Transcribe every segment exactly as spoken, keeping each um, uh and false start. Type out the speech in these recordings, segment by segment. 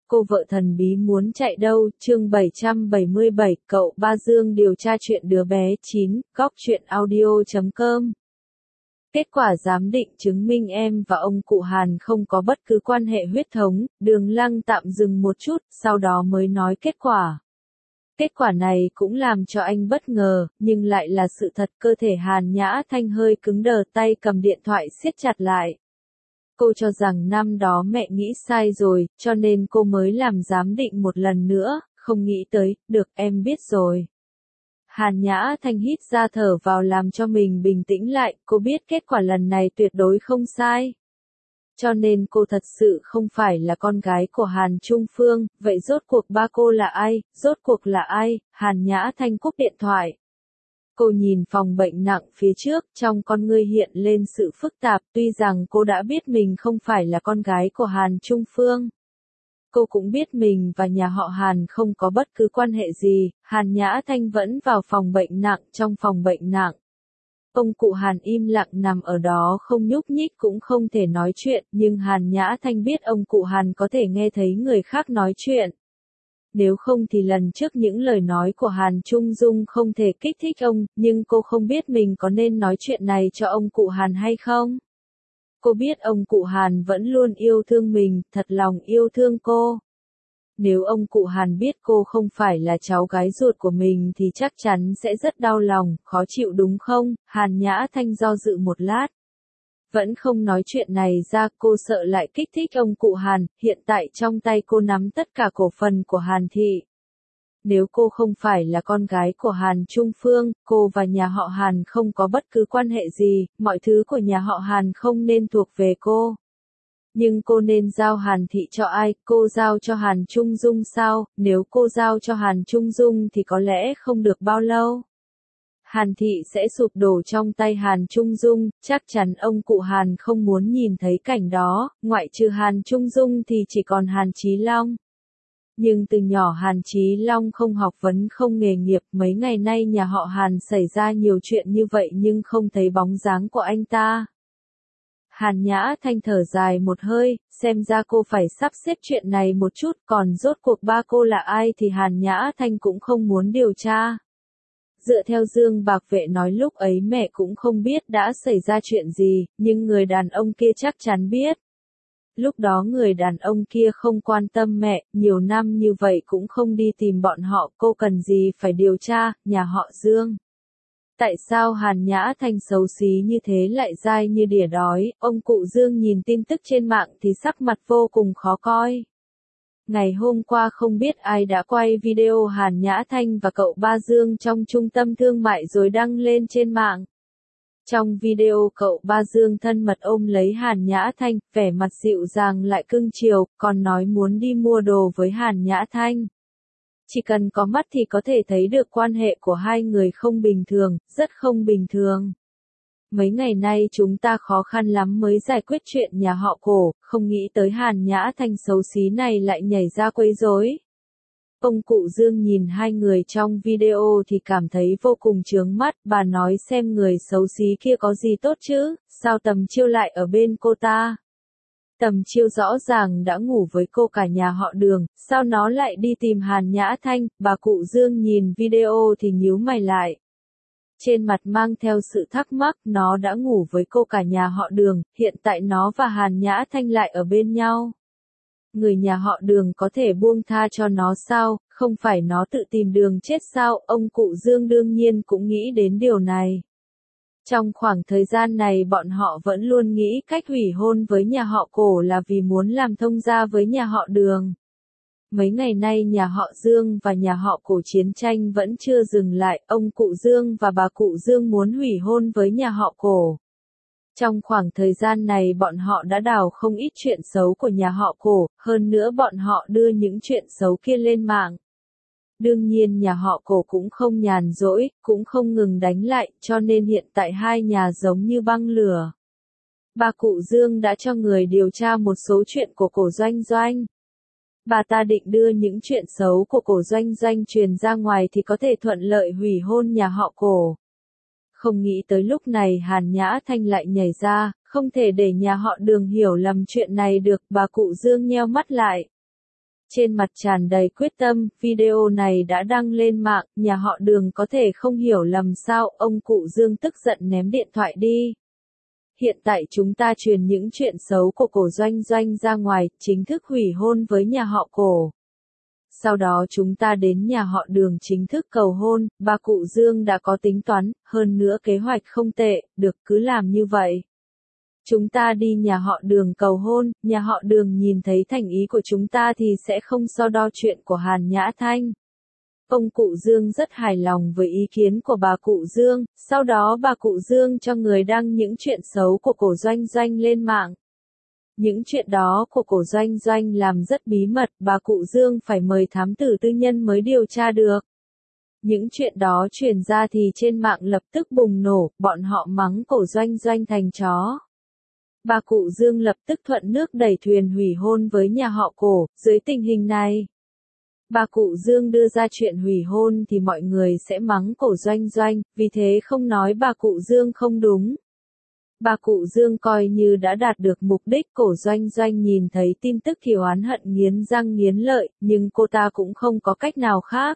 cô vợ thần bí muốn chạy đâu, chương bảy trăm bảy mươi bảy, cậu Ba Dương điều tra chuyện đứa bé. Chín, góc chuyện audio chấm com. Kết quả giám định chứng minh em và ông cụ Hàn không có bất cứ quan hệ huyết thống, Đường Lăng tạm dừng một chút, sau đó mới nói kết quả. Kết quả này cũng làm cho anh bất ngờ, nhưng lại là sự thật. Cơ thể Hàn Nhã Thanh hơi cứng đờ, tay cầm điện thoại siết chặt lại. Cô cho rằng năm đó mẹ nghĩ sai rồi, cho nên cô mới làm giám định một lần nữa, không nghĩ tới, được em biết rồi. Hàn Nhã Thanh hít ra thở vào làm cho mình bình tĩnh lại, cô biết kết quả lần này tuyệt đối không sai. Cho nên cô thật sự không phải là con gái của Hàn Trung Phương, vậy rốt cuộc ba cô là ai, rốt cuộc là ai? Hàn Nhã Thanh cúp điện thoại. Cô nhìn phòng bệnh nặng phía trước, trong con ngươi hiện lên sự phức tạp, tuy rằng cô đã biết mình không phải là con gái của Hàn Trung Phương. Cô cũng biết mình và nhà họ Hàn không có bất cứ quan hệ gì. Hàn Nhã Thanh vẫn vào phòng bệnh nặng. Trong phòng bệnh nặng, ông cụ Hàn im lặng nằm ở đó không nhúc nhích cũng không thể nói chuyện, nhưng Hàn Nhã Thanh biết ông cụ Hàn có thể nghe thấy người khác nói chuyện. Nếu không thì lần trước những lời nói của Hàn Trung Dung không thể kích thích ông, nhưng cô không biết mình có nên nói chuyện này cho ông cụ Hàn hay không. Cô biết ông cụ Hàn vẫn luôn yêu thương mình, thật lòng yêu thương cô. Nếu ông cụ Hàn biết cô không phải là cháu gái ruột của mình thì chắc chắn sẽ rất đau lòng, khó chịu đúng không? Hàn Nhã Thanh do dự một lát. Vẫn không nói chuyện này ra, cô sợ lại kích thích ông cụ Hàn. Hiện tại trong tay cô nắm tất cả cổ phần của Hàn Thị. Nếu cô không phải là con gái của Hàn Trung Phương, cô và nhà họ Hàn không có bất cứ quan hệ gì, mọi thứ của nhà họ Hàn không nên thuộc về cô. Nhưng cô nên giao Hàn Thị cho ai? Cô giao cho Hàn Trung Dung sao? Nếu cô giao cho Hàn Trung Dung thì có lẽ không được bao lâu. Hàn Thị sẽ sụp đổ trong tay Hàn Trung Dung, chắc chắn ông cụ Hàn không muốn nhìn thấy cảnh đó, ngoại trừ Hàn Trung Dung thì chỉ còn Hàn Chí Long. Nhưng từ nhỏ Hàn Chí Long không học vấn không nghề nghiệp, mấy ngày nay nhà họ Hàn xảy ra nhiều chuyện như vậy nhưng không thấy bóng dáng của anh ta. Hàn Nhã Thanh thở dài một hơi, xem ra cô phải sắp xếp chuyện này một chút, còn rốt cuộc ba cô là ai thì Hàn Nhã Thanh cũng không muốn điều tra. Dựa theo Dương Bạc Vệ nói lúc ấy mẹ cũng không biết đã xảy ra chuyện gì, nhưng người đàn ông kia chắc chắn biết. Lúc đó người đàn ông kia không quan tâm mẹ, nhiều năm như vậy cũng không đi tìm bọn họ, cô cần gì phải điều tra, nhà họ Dương. Tại sao Hàn Nhã Thanh xấu xí như thế lại dai như đỉa đói? Ông cụ Dương nhìn tin tức trên mạng thì sắc mặt vô cùng khó coi. Ngày hôm qua không biết ai đã quay video Hàn Nhã Thanh và cậu Ba Dương trong trung tâm thương mại rồi đăng lên trên mạng. Trong video cậu Ba Dương thân mật ôm lấy Hàn Nhã Thanh, vẻ mặt dịu dàng lại cưng chiều, còn nói muốn đi mua đồ với Hàn Nhã Thanh. Chỉ cần có mắt thì có thể thấy được quan hệ của hai người không bình thường, rất không bình thường. Mấy ngày nay chúng ta khó khăn lắm mới giải quyết chuyện nhà họ Cổ, không nghĩ tới Hàn Nhã Thanh xấu xí này lại nhảy ra quấy rối. Ông cụ Dương nhìn hai người trong video thì cảm thấy vô cùng chướng mắt, bà nói xem người xấu xí kia có gì tốt chứ, sao Tầm Chiêu lại ở bên cô ta. Tầm Chiêu rõ ràng đã ngủ với cô cả nhà họ Đường, sao nó lại đi tìm Hàn Nhã Thanh? Bà cụ Dương nhìn video thì nhíu mày lại. Trên mặt mang theo sự thắc mắc, nó đã ngủ với cô cả nhà họ Đường, hiện tại nó và Hàn Nhã Thanh lại ở bên nhau. Người nhà họ Đường có thể buông tha cho nó sao, không phải nó tự tìm đường chết sao? Ông cụ Dương đương nhiên cũng nghĩ đến điều này. Trong khoảng thời gian này bọn họ vẫn luôn nghĩ cách hủy hôn với nhà họ Cổ là vì muốn làm thông gia với nhà họ Đường. Mấy ngày nay nhà họ Dương và nhà họ Cổ chiến tranh vẫn chưa dừng lại, ông cụ Dương và bà cụ Dương muốn hủy hôn với nhà họ Cổ. Trong khoảng thời gian này bọn họ đã đào không ít chuyện xấu của nhà họ Cổ, hơn nữa bọn họ đưa những chuyện xấu kia lên mạng. Đương nhiên nhà họ Cổ cũng không nhàn rỗi, cũng không ngừng đánh lại, cho nên hiện tại hai nhà giống như băng lửa. Bà cụ Dương đã cho người điều tra một số chuyện của Cổ Doanh Doanh. Bà ta định đưa những chuyện xấu của Cổ Doanh Doanh truyền ra ngoài thì có thể thuận lợi hủy hôn nhà họ Cổ. Không nghĩ tới lúc này Hàn Nhã Thanh lại nhảy ra, không thể để nhà họ Đường hiểu lầm chuyện này được, bà cụ Dương nheo mắt lại. Trên mặt tràn đầy quyết tâm, video này đã đăng lên mạng, nhà họ Đường có thể không hiểu lầm sao, ông cụ Dương tức giận ném điện thoại đi. Hiện tại chúng ta truyền những chuyện xấu của cổ Doanh Doanh ra ngoài, chính thức hủy hôn với nhà họ cổ. Sau đó chúng ta đến nhà họ Đường chính thức cầu hôn, bà cụ Dương đã có tính toán, hơn nữa kế hoạch không tệ, được cứ làm như vậy. Chúng ta đi nhà họ Đường cầu hôn, nhà họ Đường nhìn thấy thành ý của chúng ta thì sẽ không so đo chuyện của Hàn Nhã Thanh. Ông cụ Dương rất hài lòng với ý kiến của bà cụ Dương, sau đó bà cụ Dương cho người đăng những chuyện xấu của cổ Doanh Doanh lên mạng. Những chuyện đó của cổ Doanh Doanh làm rất bí mật, bà cụ Dương phải mời thám tử tư nhân mới điều tra được. Những chuyện đó truyền ra thì trên mạng lập tức bùng nổ, bọn họ mắng cổ Doanh Doanh thành chó. Bà cụ Dương lập tức thuận nước đẩy thuyền hủy hôn với nhà họ cổ, dưới tình hình này. Bà cụ Dương đưa ra chuyện hủy hôn thì mọi người sẽ mắng cổ Doanh Doanh, vì thế không nói bà cụ Dương không đúng. Bà cụ Dương coi như đã đạt được mục đích, cổ Doanh Doanh nhìn thấy tin tức thì oán hận nghiến răng nghiến lợi, nhưng cô ta cũng không có cách nào khác.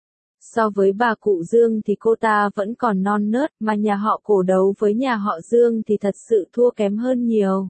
So với bà cụ Dương thì cô ta vẫn còn non nớt, mà nhà họ cổ đấu với nhà họ Dương thì thật sự thua kém hơn nhiều.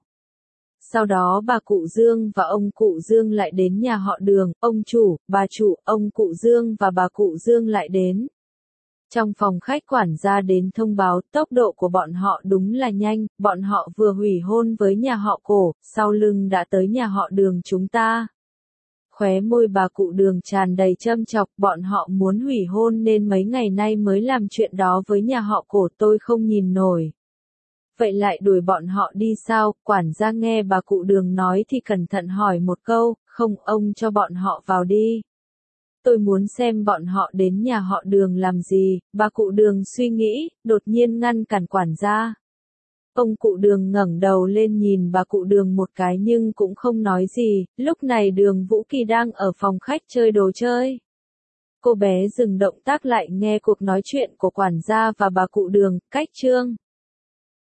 Sau đó bà cụ Dương và ông cụ Dương lại đến nhà họ Đường, ông chủ, bà chủ, ông cụ Dương và bà cụ Dương lại đến. Trong phòng khách quản gia đến thông báo tốc độ của bọn họ đúng là nhanh, bọn họ vừa hủy hôn với nhà họ cổ, sau lưng đã tới nhà họ Đường chúng ta. Khóe môi bà cụ Đường tràn đầy châm chọc, bọn họ muốn hủy hôn nên mấy ngày nay mới làm chuyện đó với nhà họ cổ, tôi không nhìn nổi. Vậy lại đuổi bọn họ đi sao? Quản gia nghe bà cụ Đường nói thì cẩn thận hỏi một câu, không, ông cho bọn họ vào đi. Tôi muốn xem bọn họ đến nhà họ Đường làm gì, bà cụ Đường suy nghĩ, đột nhiên ngăn cản quản gia. Ông cụ Đường ngẩng đầu lên nhìn bà cụ Đường một cái nhưng cũng không nói gì, lúc này Đường Vũ Kỳ đang ở phòng khách chơi đồ chơi. Cô bé dừng động tác lại nghe cuộc nói chuyện của quản gia và bà cụ Đường, cách chương.